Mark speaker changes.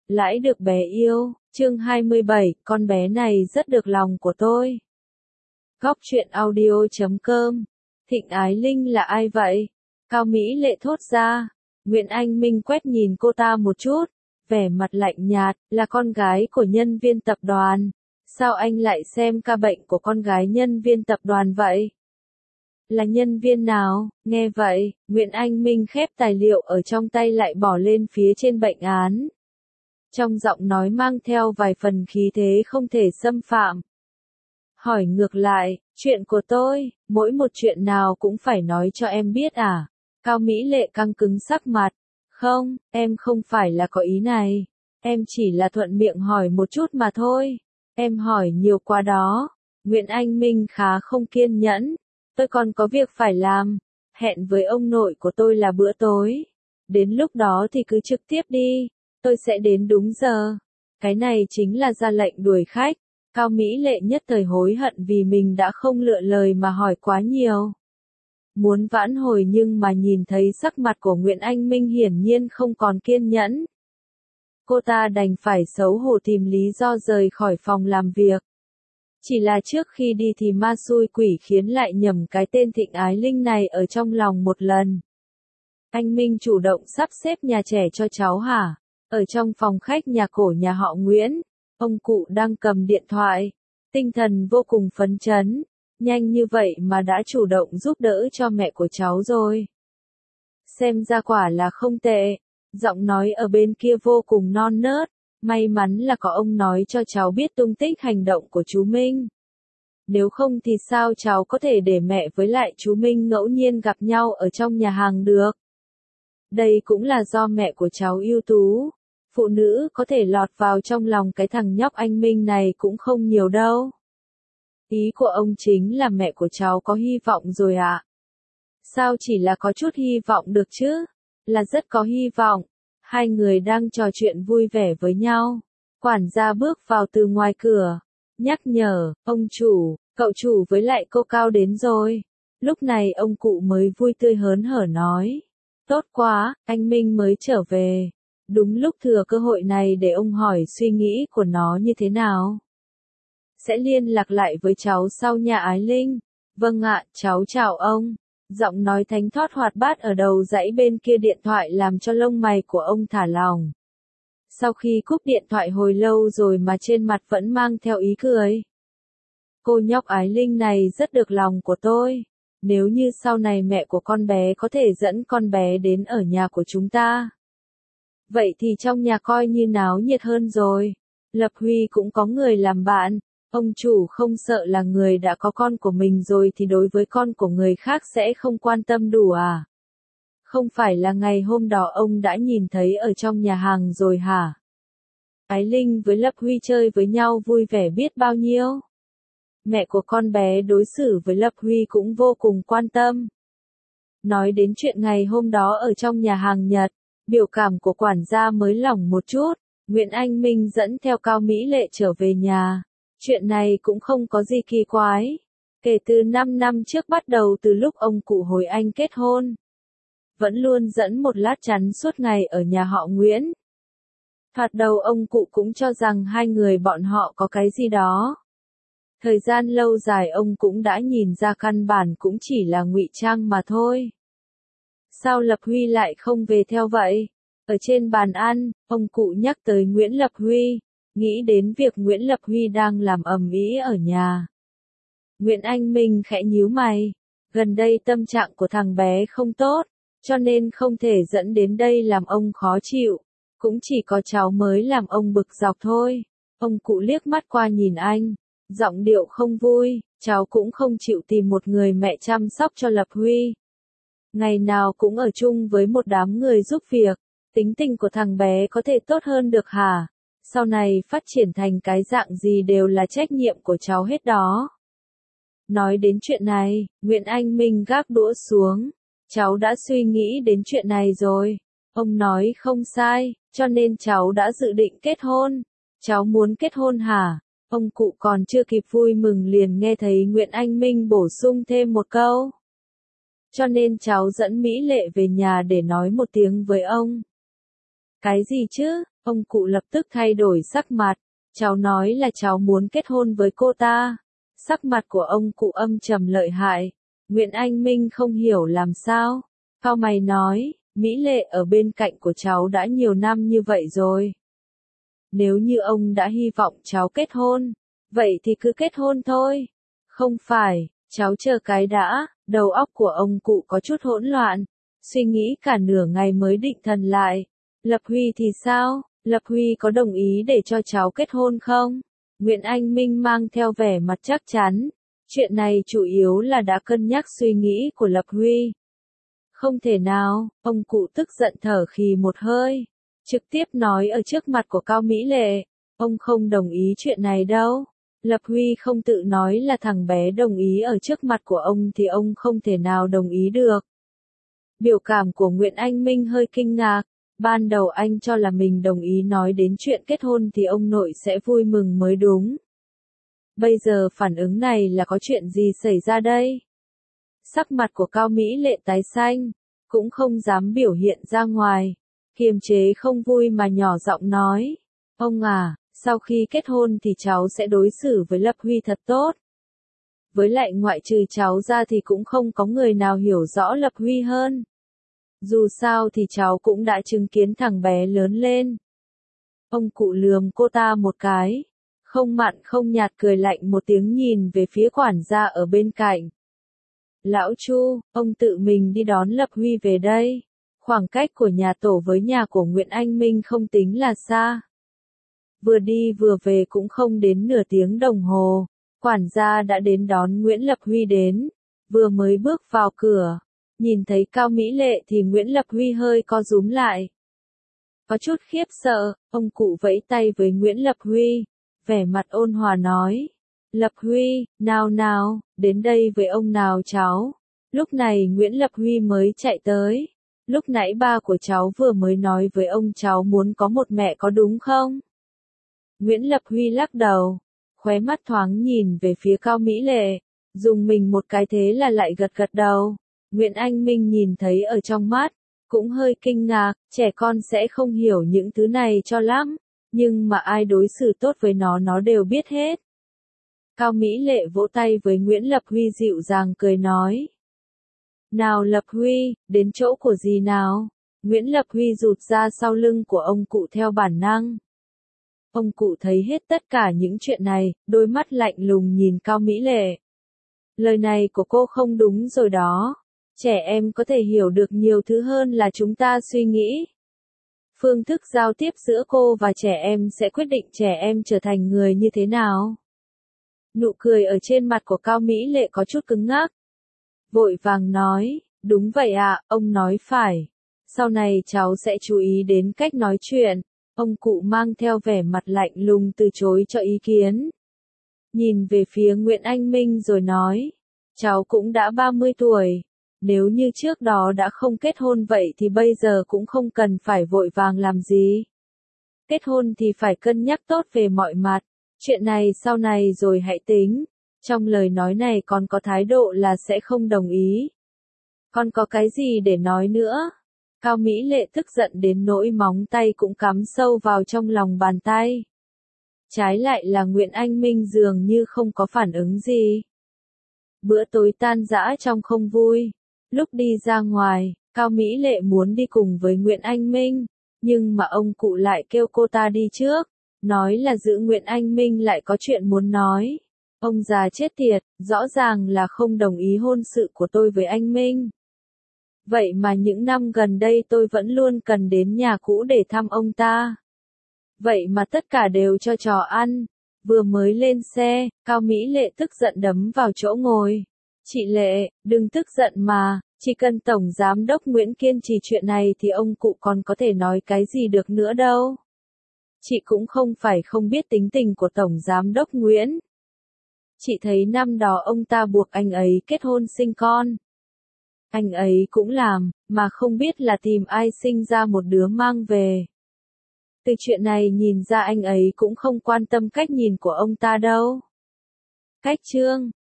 Speaker 1: Lãi được bé yêu, chương 27, con bé này rất được lòng của tôi. Góc truyện audio.com. Thịnh Ái Linh là ai vậy? Cao Mỹ Lệ thốt ra. Nguyễn Anh Minh quét nhìn cô ta một chút, vẻ mặt lạnh nhạt, là con gái của nhân viên tập đoàn. Sao anh lại xem ca bệnh của con gái nhân viên tập đoàn vậy? Là nhân viên nào? Nghe vậy, Nguyễn Anh Minh khép tài liệu ở trong tay lại bỏ lên phía trên bệnh án. Trong giọng nói mang theo vài phần khí thế không thể xâm phạm. Hỏi ngược lại, chuyện của tôi, mỗi một chuyện nào cũng phải nói cho em biết à? Cao Mỹ Lệ căng cứng sắc mặt. Không, em không phải là có ý này. Em chỉ là thuận miệng hỏi một chút mà thôi. Em hỏi nhiều quá đó. Nguyễn Anh Minh khá không kiên nhẫn. Tôi còn có việc phải làm. Hẹn với ông nội của tôi là bữa tối. Đến lúc đó thì cứ trực tiếp đi. Tôi sẽ đến đúng giờ. Cái này chính là ra lệnh đuổi khách. Cao Mỹ Lệ nhất thời hối hận vì mình đã không lựa lời mà hỏi quá nhiều. Muốn vãn hồi nhưng mà nhìn thấy sắc mặt của Nguyễn Anh Minh hiển nhiên không còn kiên nhẫn. Cô ta đành phải xấu hổ tìm lý do rời khỏi phòng làm việc. Chỉ là trước khi đi thì ma xui quỷ khiến lại nhầm cái tên Thịnh Ái Linh này ở trong lòng một lần. Anh Minh chủ động sắp xếp nhà trẻ cho cháu hả? Ở trong phòng khách nhà cổ nhà họ Nguyễn, ông cụ đang cầm điện thoại, tinh thần vô cùng phấn chấn, nhanh như vậy mà đã chủ động giúp đỡ cho mẹ của cháu rồi. Xem ra quả là không tệ, giọng nói ở bên kia vô cùng non nớt, may mắn là có ông nói cho cháu biết tung tích hành động của chú Minh. Nếu không thì sao cháu có thể để mẹ với lại chú Minh ngẫu nhiên gặp nhau ở trong nhà hàng được. Đây cũng là do mẹ của cháu ưu tú. Phụ nữ có thể lọt vào trong lòng cái thằng nhóc anh Minh này cũng không nhiều đâu. Ý của ông chính là mẹ của cháu có hy vọng rồi ạ. Sao chỉ là có chút hy vọng được chứ? Là rất có hy vọng. Hai người đang trò chuyện vui vẻ với nhau. Quản gia bước vào từ ngoài cửa. Nhắc nhở, ông chủ, cậu chủ với lại cô Cao đến rồi. Lúc này ông cụ mới vui tươi hớn hở nói. Tốt quá, anh Minh mới trở về. Đúng lúc thừa cơ hội này để ông hỏi suy nghĩ của nó như thế nào. Sẽ liên lạc lại với cháu sau nha Ái Linh. Vâng ạ, cháu chào ông. Giọng nói thánh thót hoạt bát ở đầu dãy bên kia điện thoại làm cho lông mày của ông thả lỏng. Sau khi cúp điện thoại hồi lâu rồi mà trên mặt vẫn mang theo ý cười. Cô nhóc Ái Linh này rất được lòng của tôi. Nếu như sau này mẹ của con bé có thể dẫn con bé đến ở nhà của chúng ta. Vậy thì trong nhà coi như náo nhiệt hơn rồi. Lập Huy cũng có người làm bạn. Ông chủ không sợ là người đã có con của mình rồi thì đối với con của người khác sẽ không quan tâm đủ à? Không phải là ngày hôm đó ông đã nhìn thấy ở trong nhà hàng rồi hả? Ái Linh với Lập Huy chơi với nhau vui vẻ biết bao nhiêu. Mẹ của con bé đối xử với Lập Huy cũng vô cùng quan tâm. Nói đến chuyện ngày hôm đó ở trong nhà hàng Nhật. Biểu cảm của quản gia mới lỏng một chút, Nguyễn Anh Minh dẫn theo Cao Mỹ Lệ trở về nhà. Chuyện này cũng không có gì kỳ quái. Kể từ 5 năm trước bắt đầu từ lúc ông cụ hồi anh kết hôn. Vẫn luôn dẫn một lát chắn suốt ngày ở nhà họ Nguyễn. Thoạt đầu ông cụ cũng cho rằng hai người bọn họ có cái gì đó. Thời gian lâu dài ông cũng đã nhìn ra căn bản cũng chỉ là ngụy trang mà thôi. Sao Lập Huy lại không về theo vậy? Ở trên bàn ăn, ông cụ nhắc tới Nguyễn Lập Huy, nghĩ đến việc Nguyễn Lập Huy đang làm ầm ĩ ở nhà. Nguyễn Anh Minh khẽ nhíu mày, gần đây tâm trạng của thằng bé không tốt, cho nên không thể dẫn đến đây làm ông khó chịu, cũng chỉ có cháu mới làm ông bực dọc thôi. Ông cụ liếc mắt qua nhìn anh, giọng điệu không vui, cháu cũng không chịu tìm một người mẹ chăm sóc cho Lập Huy. Ngày nào cũng ở chung với một đám người giúp việc, tính tình của thằng bé có thể tốt hơn được hả? Sau này phát triển thành cái dạng gì đều là trách nhiệm của cháu hết đó. Nói đến chuyện này, Nguyễn Anh Minh gác đũa xuống. Cháu đã suy nghĩ đến chuyện này rồi. Ông nói không sai, cho nên cháu đã dự định kết hôn. Cháu muốn kết hôn hả? Ông cụ còn chưa kịp vui mừng liền nghe thấy Nguyễn Anh Minh bổ sung thêm một câu. Cho nên cháu dẫn Mỹ Lệ về nhà để nói một tiếng với ông. Cái gì chứ? Ông cụ lập tức thay đổi sắc mặt, cháu nói là cháu muốn kết hôn với cô ta. Sắc mặt của ông cụ âm trầm lợi hại, Nguyễn Anh Minh không hiểu làm sao, cau mày nói, Mỹ Lệ ở bên cạnh của cháu đã nhiều năm như vậy rồi. Nếu như ông đã hy vọng cháu kết hôn, vậy thì cứ kết hôn thôi. Không phải, cháu chờ cái đã, đầu óc của ông cụ có chút hỗn loạn, suy nghĩ cả nửa ngày mới định thần lại. Lập Huy thì sao, Lập Huy có đồng ý để cho cháu kết hôn không? Nguyễn Anh Minh mang theo vẻ mặt chắc chắn, chuyện này chủ yếu là đã cân nhắc suy nghĩ của Lập Huy. Không thể nào, ông cụ tức giận thở khì một hơi, trực tiếp nói ở trước mặt của Cao Mỹ Lệ, ông không đồng ý chuyện này đâu. Lập Huy không tự nói là thằng bé đồng ý ở trước mặt của ông thì ông không thể nào đồng ý được. Biểu cảm của Nguyễn Anh Minh hơi kinh ngạc, ban đầu anh cho là mình đồng ý nói đến chuyện kết hôn thì ông nội sẽ vui mừng mới đúng. Bây giờ phản ứng này là có chuyện gì xảy ra đây? Sắc mặt của Cao Mỹ Lệ tái xanh, cũng không dám biểu hiện ra ngoài, kiềm chế không vui mà nhỏ giọng nói, ông à, sau khi kết hôn thì cháu sẽ đối xử với Lập Huy thật tốt. Với lại ngoại trừ cháu ra thì cũng không có người nào hiểu rõ Lập Huy hơn. Dù sao thì cháu cũng đã chứng kiến thằng bé lớn lên. Ông cụ lườm cô ta một cái, không mặn không nhạt cười lạnh một tiếng nhìn về phía quản gia ở bên cạnh. Lão Chu, ông tự mình đi đón Lập Huy về đây. Khoảng cách của nhà tổ với nhà của Nguyễn Anh Minh không tính là xa. Vừa đi vừa về cũng không đến nửa tiếng đồng hồ, quản gia đã đến đón Nguyễn Lập Huy đến. Vừa mới bước vào cửa, nhìn thấy Cao Mỹ Lệ thì Nguyễn Lập Huy hơi co rúm lại. Có chút khiếp sợ, ông cụ vẫy tay với Nguyễn Lập Huy, vẻ mặt ôn hòa nói. Lập Huy, nào, đến đây với ông nào cháu. Lúc này Nguyễn Lập Huy mới chạy tới. Lúc nãy ba của cháu vừa mới nói với ông cháu muốn có một mẹ có đúng không? Nguyễn Lập Huy lắc đầu, khóe mắt thoáng nhìn về phía Cao Mỹ Lệ, dùng mình một cái thế là lại gật gật đầu. Nguyễn Anh Minh nhìn thấy ở trong mắt, cũng hơi kinh ngạc, trẻ con sẽ không hiểu những thứ này cho lắm, nhưng mà ai đối xử tốt với nó đều biết hết. Cao Mỹ Lệ vỗ tay với Nguyễn Lập Huy dịu dàng cười nói. Nào Lập Huy, đến chỗ của dì nào? Nguyễn Lập Huy rụt ra sau lưng của ông cụ theo bản năng. Ông cụ thấy hết tất cả những chuyện này, đôi mắt lạnh lùng nhìn Cao Mỹ Lệ. Lời này của cô không đúng rồi đó. Trẻ em có thể hiểu được nhiều thứ hơn là chúng ta suy nghĩ. Phương thức giao tiếp giữa cô và trẻ em sẽ quyết định trẻ em trở thành người như thế nào. Nụ cười ở trên mặt của Cao Mỹ Lệ có chút cứng ngắc. Vội vàng nói, đúng vậy ạ, ông nói phải. Sau này cháu sẽ chú ý đến cách nói chuyện. Ông cụ mang theo vẻ mặt lạnh lùng từ chối cho ý kiến. Nhìn về phía Nguyễn Anh Minh rồi nói, cháu cũng đã 30 tuổi. Nếu như trước đó đã không kết hôn vậy thì bây giờ cũng không cần phải vội vàng làm gì. Kết hôn thì phải cân nhắc tốt về mọi mặt. Chuyện này sau này rồi hãy tính. Trong lời nói này còn có thái độ là sẽ không đồng ý. Còn có cái gì để nói nữa? Cao Mỹ Lệ tức giận đến nỗi móng tay cũng cắm sâu vào trong lòng bàn tay. Trái lại là Nguyễn Anh Minh dường như không có phản ứng gì. Bữa tối tan rã trong không vui. Lúc đi ra ngoài, Cao Mỹ Lệ muốn đi cùng với Nguyễn Anh Minh, nhưng mà ông cụ lại kêu cô ta đi trước, nói là giữ Nguyễn Anh Minh lại có chuyện muốn nói. Ông già chết tiệt, rõ ràng là không đồng ý hôn sự của tôi với anh Minh. Vậy mà những năm gần đây tôi vẫn luôn cần đến nhà cũ để thăm ông ta. Vậy mà tất cả đều cho trò ăn. Vừa mới lên xe, Cao Mỹ Lệ tức giận đấm vào chỗ ngồi. Chị Lệ, đừng tức giận mà, chỉ cần Tổng Giám đốc Nguyễn kiên trì chuyện này thì ông cụ còn có thể nói cái gì được nữa đâu. Chị cũng không phải không biết tính tình của Tổng Giám đốc Nguyễn. Chị thấy năm đó ông ta buộc anh ấy kết hôn sinh con. Anh ấy cũng làm, mà không biết là tìm ai sinh ra một đứa mang về. Từ chuyện này nhìn ra anh ấy cũng không quan tâm cách nhìn của ông ta đâu. Cách chương